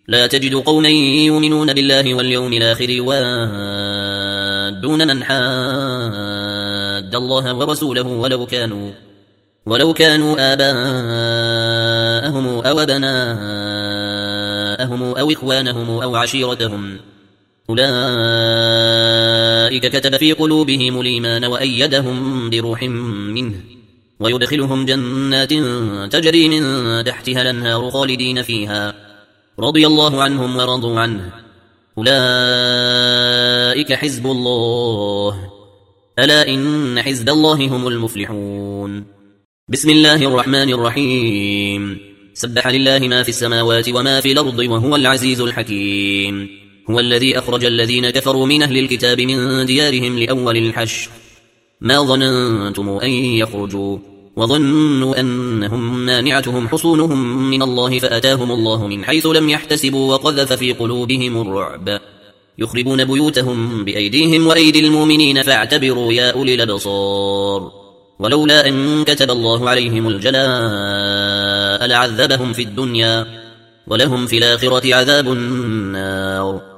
لا تجد قوما يؤمنون بالله واليوم الآخر يوادون من حاد الله ورسوله ولو كانوا آباءهم أو أبناءهم أو إخوانهم أو عشيرتهم أولئك كتب في قلوبهم الإيمان وأيدهم بروح منه ويدخلهم جنات تجري من تحتها الأنهار خالدين فيها رضي الله عنهم ورضوا عنه أولئك حزب الله ألا إن حزب الله هم المفلحون. بسم الله الرحمن الرحيم. سبح لله ما في السماوات وما في الأرض وهو العزيز الحكيم. هو الذي أخرج الذين كفروا من أهل الكتاب من ديارهم لأول الحشر ما ظننتم أن يخرجوا وظنوا أنهم مانعتهم حصونهم من الله فأتاهم الله من حيث لم يحتسبوا وقذف في قلوبهم الرعب يخربون بيوتهم بأيديهم وأيدي المؤمنين فاعتبروا يا أولي الأبصار. ولولا أن كتب الله عليهم الجلاء لعذبهم في الدنيا ولهم في الآخرة عذاب النار.